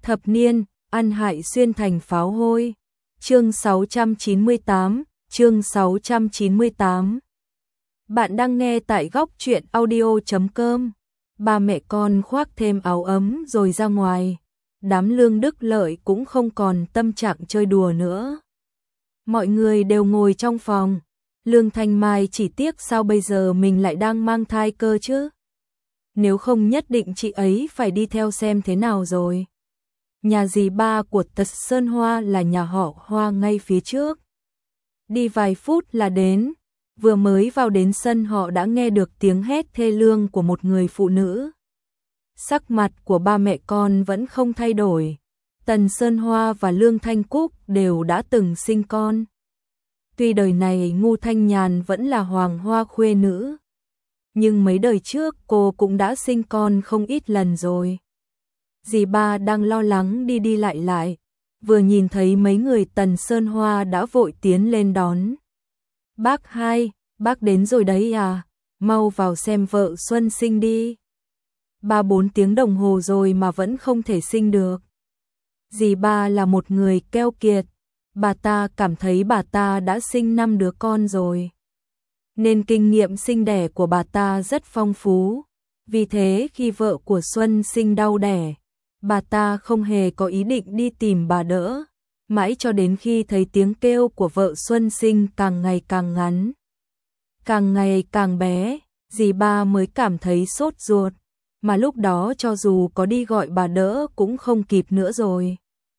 Thập niên, ăn hại xuyên thành pháo hôi. Chương 698, chương 698. Bạn đang nghe tại góc truyện audio.com. Ba mẹ con khoác thêm áo ấm rồi ra ngoài. Đám Lương Đức Lợi cũng không còn tâm trạng chơi đùa nữa. Mọi người đều ngồi trong phòng. Lương Thanh Mai chỉ tiếc sao bây giờ mình lại đang mang thai cơ chứ. Nếu không nhất định chị ấy phải đi theo xem thế nào rồi. Nhà dì ba của Tật Sơn Hoa là nhà họ Hoa ngay phía trước. Đi vài phút là đến, vừa mới vào đến sân họ đã nghe được tiếng hét thê lương của một người phụ nữ. Sắc mặt của ba mẹ con vẫn không thay đổi. Tần Sơn Hoa và Lương Thanh Cúc đều đã từng sinh con. Tuy đời này Ngô Thanh Nhàn vẫn là hoàng hoa khuê nữ, nhưng mấy đời trước cô cũng đã sinh con không ít lần rồi. Dì ba đang lo lắng đi đi lại lại, vừa nhìn thấy mấy người Tần Sơn Hoa đã vội tiến lên đón. Bác hai, bác đến rồi đấy à, mau vào xem vợ Xuân sinh đi. 3-4 tiếng đồng hồ rồi mà vẫn không thể sinh được. Dì ba là một người keo kiệt, bà ta cảm thấy bà ta đã sinh 5 đứa con rồi, nên kinh nghiệm sinh đẻ của bà ta rất phong phú. Vì thế khi vợ của Xuân sinh đau đẻ, bà ta không hề có ý định đi tìm bà đỡ, mãi cho đến khi thấy tiếng kêu của vợ Xuân sinh càng ngày càng ngắn, càng ngày càng bé, dì ba mới cảm thấy sốt ruột, mà lúc đó cho dù có đi gọi bà đỡ cũng không kịp nữa rồi.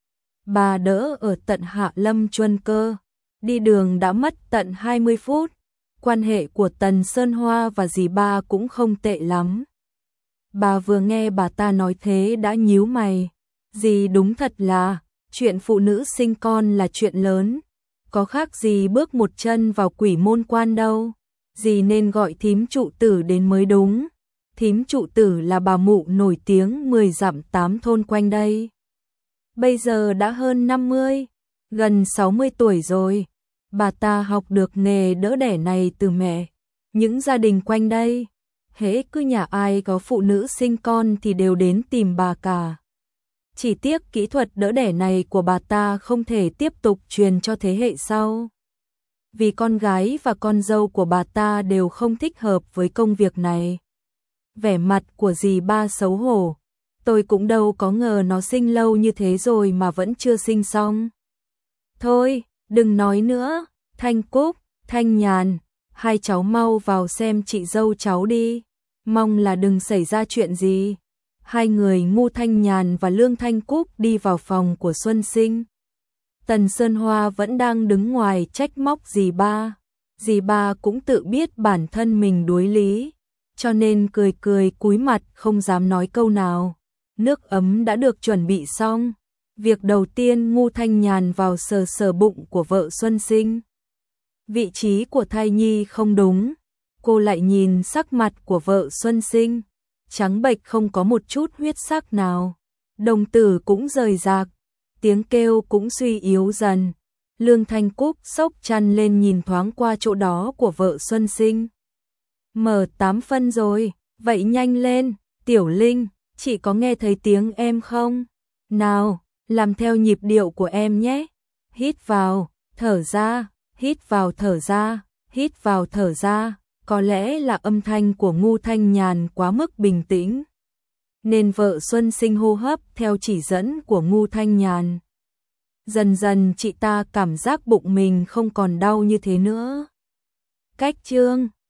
Bà đỡ ở tận Hạ Lâm Chuân cơ, đi đường đã mất tận 20 phút, quan hệ của Tần Sơn Hoa và dì ba cũng không tệ lắm. Bà vừa nghe bà ta nói thế đã nhíu mày. Dì đúng thật là, chuyện phụ nữ sinh con là chuyện lớn, có khác gì bước một chân vào quỷ môn quan đâu. Dì nên gọi thím trụ tử đến mới đúng. Thím trụ tử là bà mụ nổi tiếng 10 dặm 8 thôn quanh đây. Bây giờ đã hơn 50, gần 60 tuổi rồi. Bà ta học được nghề đỡ đẻ này từ mẹ. Những gia đình quanh đây, hễ cứ nhà ai có phụ nữ sinh con thì đều đến tìm bà cả. Chỉ tiếc kỹ thuật đỡ đẻ này của bà ta không thể tiếp tục truyền cho thế hệ sau. Vì con gái và con dâu của bà ta đều không thích hợp với công việc này. Vẻ mặt của dì ba xấu hổ. Tôi cũng đâu có ngờ nó sinh lâu như thế rồi mà vẫn chưa sinh xong. Thôi, đừng nói nữa, Thanh Cúc, Thanh Nhàn, hai cháu mau vào xem chị dâu cháu đi, mong là đừng xảy ra chuyện gì. Hai người Ngô Thanh Nhàn và Lương Thanh Cúc đi vào phòng của Xuân Sinh. Tần Sơn Hoa vẫn đang đứng ngoài trách móc dì ba. Dì ba cũng tự biết bản thân mình đuối lý, cho nên cười cười cúi mặt không dám nói câu nào. Nước ấm đã được chuẩn bị xong. Việc đầu tiên Ngô Thanh Nhàn vào sờ sờ bụng của vợ Xuân Sinh. Vị trí của thai nhi không đúng. Cô lại nhìn sắc mặt của vợ Xuân Sinh, trắng bệch không có một chút huyết sắc nào. Đồng tử cũng rời rạc, tiếng kêu cũng suy yếu dần. Lương Thanh Cúc xốc chăn lên nhìn thoáng qua chỗ đó của vợ Xuân Sinh. Mở 8 phân rồi, vậy nhanh lên, Tiểu Linh, chị có nghe thấy tiếng em không? Nào, làm theo nhịp điệu của em nhé. Hít vào, thở ra, hít vào thở ra, hít vào thở ra. Có lẽ là âm thanh của Ngô Thanh Nhàn quá mức bình tĩnh, nên vợ Xuân Sinh hô hấp theo chỉ dẫn của Ngô Thanh Nhàn. Dần dần chị ta cảm giác bụng mình không còn đau như thế nữa. Cách chương